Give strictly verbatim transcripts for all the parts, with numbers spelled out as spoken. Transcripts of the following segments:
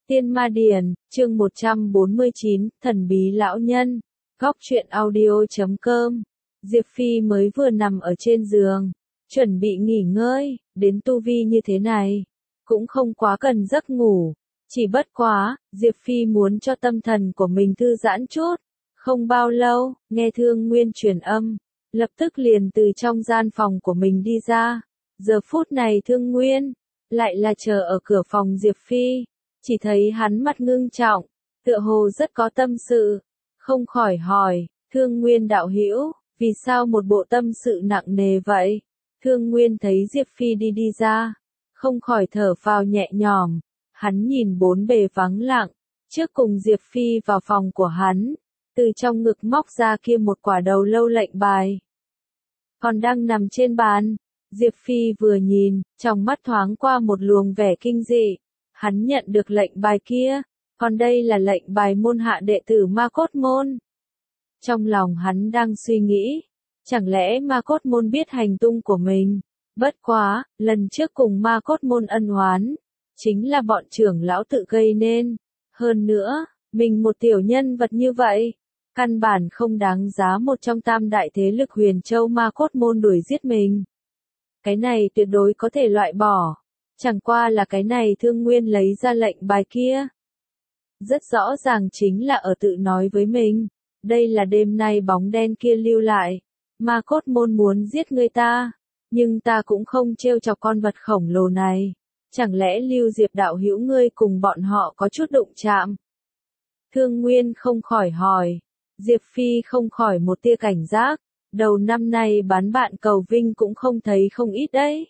Tiên Ma Điển, chương một trăm bốn mươi chín, Thần Bí Lão Nhân, góc truyện audio chấm com. Diệp Phi mới vừa nằm ở trên giường, chuẩn bị nghỉ ngơi, đến tu vi như thế này, cũng không quá cần giấc ngủ. Chỉ bất quá, Diệp Phi muốn cho tâm thần của mình thư giãn chút. Không bao lâu, nghe Thương Nguyên truyền âm, lập tức liền từ trong gian phòng của mình đi ra. Giờ phút này Thương Nguyên, lại là chờ ở cửa phòng Diệp Phi. Chỉ thấy hắn mặt ngưng trọng, tựa hồ rất có tâm sự, không khỏi hỏi, Thương Nguyên đạo hữu, vì sao một bộ tâm sự nặng nề vậy? Thương Nguyên thấy Diệp Phi đi đi ra, không khỏi thở phào nhẹ nhõm, hắn nhìn bốn bề vắng lặng, trước cùng Diệp Phi vào phòng của hắn, từ trong ngực móc ra kia một quả đầu lâu lệnh bài. Còn đang nằm trên bàn, Diệp Phi vừa nhìn, trong mắt thoáng qua một luồng vẻ kinh dị. Hắn nhận được lệnh bài kia, còn đây là lệnh bài môn hạ đệ tử Ma Cốt Môn. Trong lòng hắn đang suy nghĩ, chẳng lẽ Ma Cốt Môn biết hành tung của mình? Bất quá, lần trước cùng Ma Cốt Môn ân oán, chính là bọn trưởng lão tự gây nên. Hơn nữa, mình một tiểu nhân vật như vậy, căn bản không đáng giá một trong tam đại thế lực Huyền Châu Ma Cốt Môn đuổi giết mình. Cái này tuyệt đối có thể loại bỏ. Chẳng qua là cái này Thương Nguyên lấy ra lệnh bài kia. Rất rõ ràng chính là ở tự nói với mình. Đây là đêm nay bóng đen kia lưu lại. Ma Cốt Môn muốn giết người ta. Nhưng ta cũng không trêu chọc con vật khổng lồ này. Chẳng lẽ Lưu Diệp đạo hữu ngươi cùng bọn họ có chút đụng chạm? Thương Nguyên không khỏi hỏi. Diệp Phi không khỏi một tia cảnh giác. Đầu năm nay bán bạn cầu vinh cũng không thấy không ít đấy.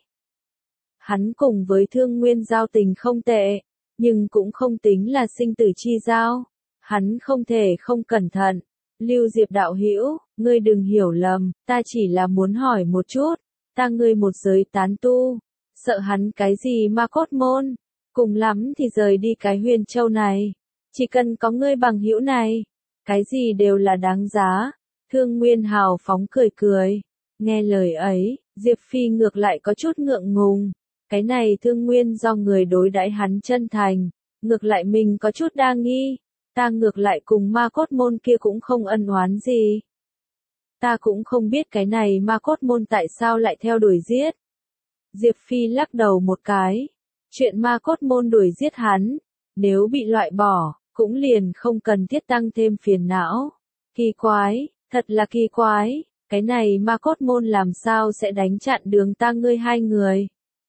Hắn cùng với Thương Nguyên giao tình không tệ, nhưng cũng không tính là sinh tử chi giao. Hắn không thể không cẩn thận. Lưu Diệp đạo hữu, ngươi đừng hiểu lầm, ta chỉ là muốn hỏi một chút, ta ngươi một giới tán tu, sợ hắn cái gì Ma Cốt Môn, cùng lắm thì rời đi cái Huyền Châu này. Chỉ cần có ngươi bằng hữu này, cái gì đều là đáng giá. Thương Nguyên hào phóng cười cười. Nghe lời ấy, Diệp Phi ngược lại có chút ngượng ngùng. Cái này Thương Nguyên do người đối đãi hắn chân thành, ngược lại mình có chút đa nghi, ta ngược lại cùng Ma Cốt Môn kia cũng không ân oán gì. Ta cũng không biết cái này Ma Cốt Môn tại sao lại theo đuổi giết. Diệp Phi lắc đầu một cái, chuyện Ma Cốt Môn đuổi giết hắn, nếu bị loại bỏ, cũng liền không cần thiết tăng thêm phiền não. Kỳ quái, thật là kỳ quái, cái này Ma Cốt Môn làm sao sẽ đánh chặn đường ta ngươi hai người.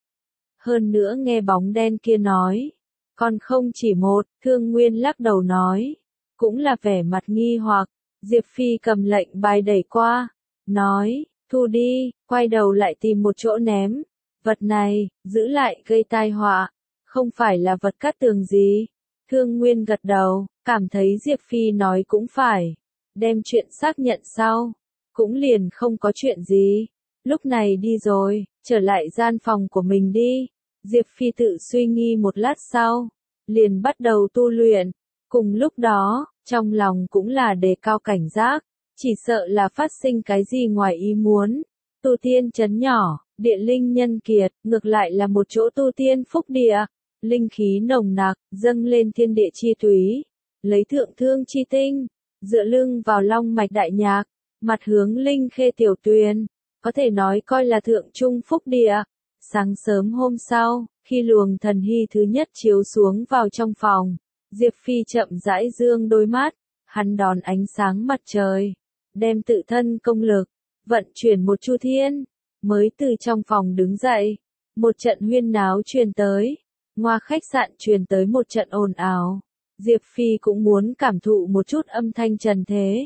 Hơn nữa nghe bóng đen kia nói, còn không chỉ một, Thương Nguyên lắc đầu nói, cũng là vẻ mặt nghi hoặc. Diệp Phi cầm lệnh bài đẩy qua, nói, thu đi, quay đầu lại tìm một chỗ ném, vật này, giữ lại gây tai họa, không phải là vật cắt tường gì. Thương Nguyên gật đầu, cảm thấy Diệp Phi nói cũng phải, đem chuyện xác nhận sau, cũng liền không có chuyện gì. Lúc này đi rồi, trở lại gian phòng của mình đi. Diệp Phi tự suy nghi một lát sau, liền bắt đầu tu luyện. Cùng lúc đó, trong lòng cũng là đề cao cảnh giác, chỉ sợ là phát sinh cái gì ngoài ý muốn. Tu tiên trấn nhỏ, địa linh nhân kiệt, ngược lại là một chỗ tu tiên phúc địa. Linh khí nồng nặc, dâng lên thiên địa chi túy, lấy thượng thương chi tinh, dựa lưng vào long mạch đại nhạc, mặt hướng linh khê tiểu tuyền. Có thể nói coi là thượng trung phúc địa. Sáng sớm hôm sau, khi luồng thần hy thứ nhất chiếu xuống vào trong phòng, Diệp Phi chậm rãi dương đôi mắt, hắn đón ánh sáng mặt trời, đem tự thân công lực, vận chuyển một chu thiên, mới từ trong phòng đứng dậy, một trận huyên náo truyền tới, ngoài khách sạn truyền tới một trận ồn ào, Diệp Phi cũng muốn cảm thụ một chút âm thanh trần thế.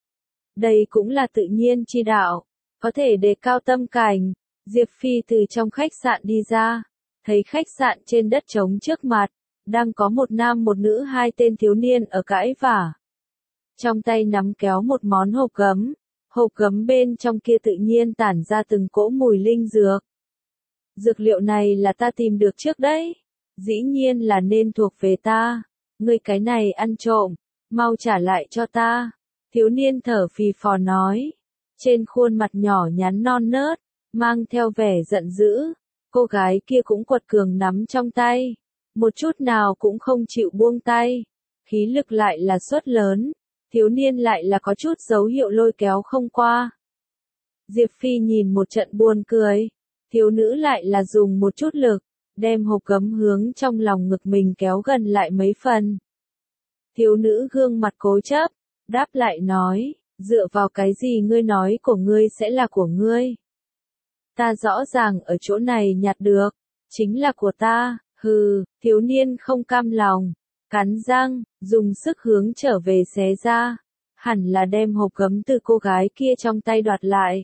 Đây cũng là tự nhiên chi đạo, có thể đề cao tâm cảnh. Diệp Phi từ trong khách sạn đi ra, thấy khách sạn trên đất trống trước mặt, đang có một nam một nữ hai tên thiếu niên ở cãi vả. Trong tay nắm kéo một món hộp gấm, hộp gấm bên trong kia tự nhiên tản ra từng cỗ mùi linh dược. Dược liệu này là ta tìm được trước đấy, dĩ nhiên là nên thuộc về ta, ngươi cái này ăn trộm, mau trả lại cho ta. Thiếu niên thở phì phò nói, trên khuôn mặt nhỏ nhắn non nớt, mang theo vẻ giận dữ, cô gái kia cũng quật cường nắm trong tay, một chút nào cũng không chịu buông tay. Khí lực lại là suất lớn, thiếu niên lại là có chút dấu hiệu lôi kéo không qua. Diệp Phi nhìn một trận buồn cười, thiếu nữ lại là dùng một chút lực, đem hộp gấm hướng trong lòng ngực mình kéo gần lại mấy phần. Thiếu nữ gương mặt cố chấp, đáp lại nói, dựa vào cái gì ngươi nói của ngươi sẽ là của ngươi? Ta rõ ràng ở chỗ này nhặt được, chính là của ta, hừ, thiếu niên không cam lòng, cắn răng, dùng sức hướng trở về xé ra, hẳn là đem hộp gấm từ cô gái kia trong tay đoạt lại.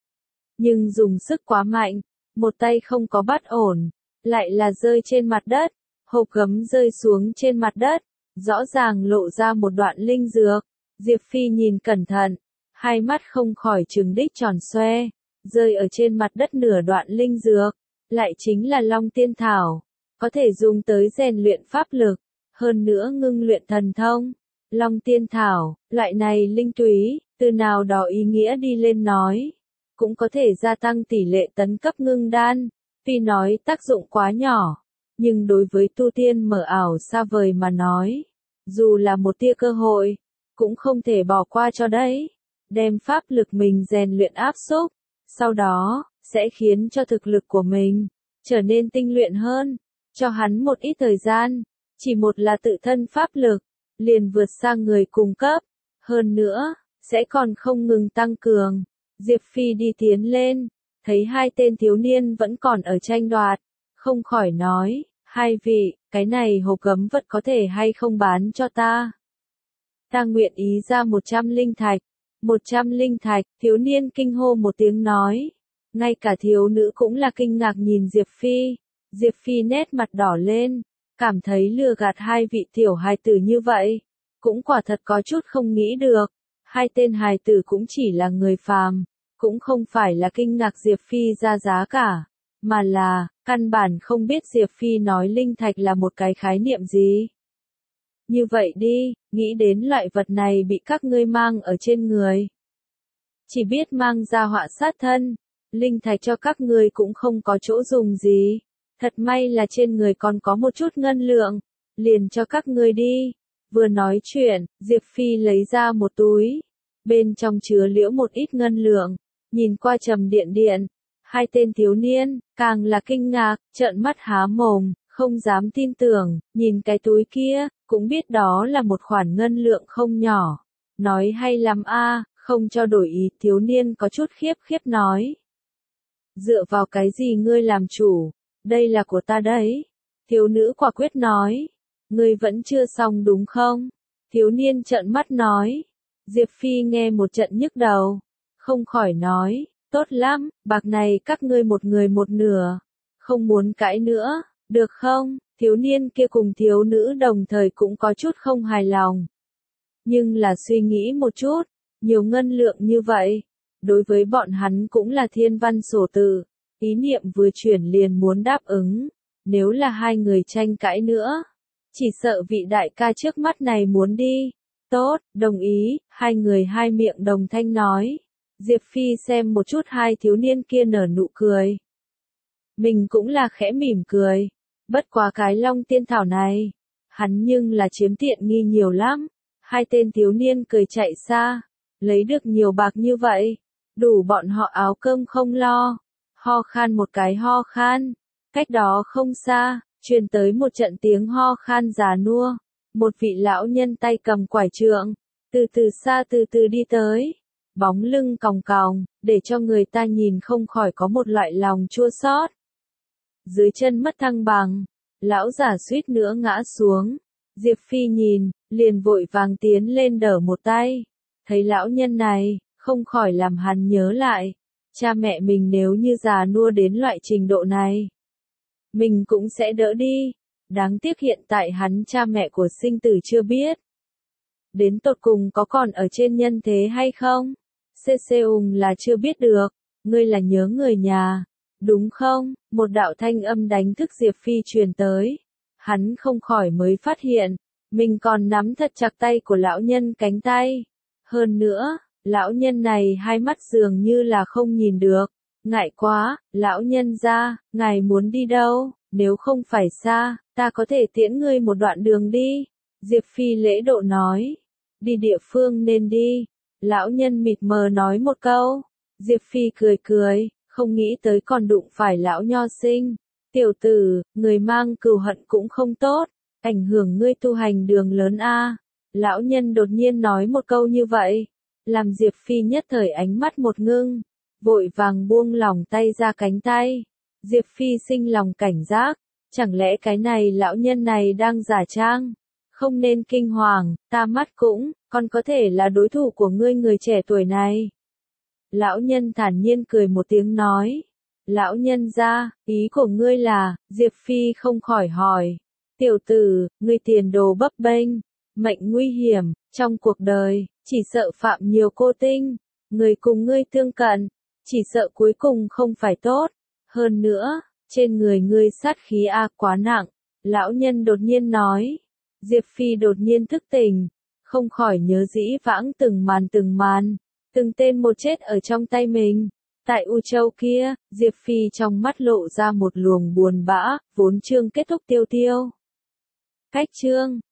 Nhưng dùng sức quá mạnh, một tay không có bắt ổn, lại là rơi trên mặt đất, hộp gấm rơi xuống trên mặt đất, rõ ràng lộ ra một đoạn linh dược. Diệp Phi nhìn cẩn thận, hai mắt không khỏi trừng đích tròn xoe, rơi ở trên mặt đất nửa đoạn linh dược, lại chính là Long Tiên Thảo, có thể dùng tới rèn luyện pháp lực, hơn nữa ngưng luyện thần thông. Long Tiên Thảo, loại này linh túy, từ nào đó ý nghĩa đi lên nói, cũng có thể gia tăng tỷ lệ tấn cấp ngưng đan, tuy nói tác dụng quá nhỏ, nhưng đối với tu tiên mở ảo xa vời mà nói, dù là một tia cơ hội, cũng không thể bỏ qua cho đấy. Đem pháp lực mình rèn luyện áp xúc, sau đó, sẽ khiến cho thực lực của mình trở nên tinh luyện hơn, cho hắn một ít thời gian, chỉ một là tự thân pháp lực, liền vượt sang người cùng cấp, hơn nữa, sẽ còn không ngừng tăng cường. Diệp Phi đi tiến lên, thấy hai tên thiếu niên vẫn còn ở tranh đoạt, không khỏi nói, hai vị, cái này hộp gấm vật có thể hay không bán cho ta? Ta nguyện ý ra một trăm linh thạch. Một trăm linh thạch, thiếu niên kinh hô một tiếng nói. Ngay cả thiếu nữ cũng là kinh ngạc nhìn Diệp Phi. Diệp Phi nét mặt đỏ lên, cảm thấy lừa gạt hai vị tiểu hài tử như vậy. Cũng quả thật có chút không nghĩ được. Hai tên hài tử cũng chỉ là người phàm, cũng không phải là kinh ngạc Diệp Phi ra giá cả, mà là, căn bản không biết Diệp Phi nói linh thạch là một cái khái niệm gì. Như vậy đi, nghĩ đến loại vật này bị các ngươi mang ở trên người. Chỉ biết mang ra họa sát thân, linh thạch cho các ngươi cũng không có chỗ dùng gì. Thật may là trên người còn có một chút ngân lượng, liền cho các ngươi đi. Vừa nói chuyện, Diệp Phi lấy ra một túi, bên trong chứa liễu một ít ngân lượng, nhìn qua trầm điện điện. Hai tên thiếu niên, càng là kinh ngạc, trợn mắt há mồm, không dám tin tưởng, nhìn cái túi kia, cũng biết đó là một khoản ngân lượng không nhỏ. Nói hay lắm a, không cho đổi ý, thiếu niên có chút khiếp khiếp nói. Dựa vào cái gì ngươi làm chủ, đây là của ta đấy. Thiếu nữ quả quyết nói, ngươi vẫn chưa xong đúng không? Thiếu niên trợn mắt nói. Diệp Phi nghe một trận nhức đầu, không khỏi nói, tốt lắm, bạc này các ngươi một người một nửa, không muốn cãi nữa, được không? Thiếu niên kia cùng thiếu nữ đồng thời cũng có chút không hài lòng. Nhưng là suy nghĩ một chút, nhiều ngân lượng như vậy, đối với bọn hắn cũng là thiên văn sổ tự, ý niệm vừa chuyển liền muốn đáp ứng, nếu là hai người tranh cãi nữa, chỉ sợ vị đại ca trước mắt này muốn đi. Tốt, đồng ý, hai người hai miệng đồng thanh nói. Diệp Phi xem một chút hai thiếu niên kia nở nụ cười. Mình cũng là khẽ mỉm cười. Bất quá cái Long Tiên Thảo này, hắn nhưng là chiếm tiện nghi nhiều lắm. Hai tên thiếu niên cười chạy xa, lấy được nhiều bạc như vậy, đủ bọn họ áo cơm không lo. Ho khan một cái ho khan, cách đó không xa, truyền tới một trận tiếng ho khan già nua. Một vị lão nhân tay cầm quải trượng, từ từ xa từ từ đi tới, bóng lưng còng còng, để cho người ta nhìn không khỏi có một loại lòng chua xót. Dưới chân mất thăng bằng, lão giả suýt nữa ngã xuống. Diệp Phi nhìn, liền vội vàng tiến lên đỡ một tay. Thấy lão nhân này, không khỏi làm hắn nhớ lại, cha mẹ mình nếu như già nua đến loại trình độ này, mình cũng sẽ đỡ đi. Đáng tiếc hiện tại hắn cha mẹ của sinh tử chưa biết. Đến tột cùng có còn ở trên nhân thế hay không? Xê xê ùng là chưa biết được. Ngươi là nhớ người nhà, đúng không? Một đạo thanh âm đánh thức Diệp Phi truyền tới. Hắn không khỏi mới phát hiện, mình còn nắm thật chặt tay của lão nhân cánh tay. Hơn nữa, lão nhân này hai mắt dường như là không nhìn được. Ngại quá, lão nhân ra, ngài muốn đi đâu? nếu không phải xa, ta có thể tiễn ngươi một đoạn đường đi. Diệp Phi lễ độ nói, đi địa phương nên đi. Lão nhân mịt mờ nói một câu. Diệp Phi cười cười, không nghĩ tới còn đụng phải lão nho sinh. Tiểu tử, người mang cừu hận cũng không tốt, ảnh hưởng ngươi tu hành đường lớn a. Lão nhân đột nhiên nói một câu như vậy, làm Diệp Phi nhất thời ánh mắt một ngưng, vội vàng buông lỏng tay ra cánh tay. Diệp Phi sinh lòng cảnh giác, chẳng lẽ cái này lão nhân này đang giả trang? Không nên kinh hoàng, ta mắt cũng, còn có thể là đối thủ của ngươi người trẻ tuổi này. Lão nhân thản nhiên cười một tiếng nói. Lão nhân ra, ý của ngươi là, Diệp Phi không khỏi hỏi. Tiểu tử, ngươi tiền đồ bấp bênh, mệnh nguy hiểm, trong cuộc đời, chỉ sợ phạm nhiều cô tinh. Người cùng ngươi tương cận, chỉ sợ cuối cùng không phải tốt. Hơn nữa, trên người ngươi sát khí a quá nặng. Lão nhân đột nhiên nói. Diệp Phi đột nhiên thức tỉnh, không khỏi nhớ dĩ vãng từng màn từng màn, từng tên một chết ở trong tay mình. Tại U Châu kia, Diệp Phi trong mắt lộ ra một luồng buồn bã, vốn chương kết thúc tiêu tiêu. Cách chương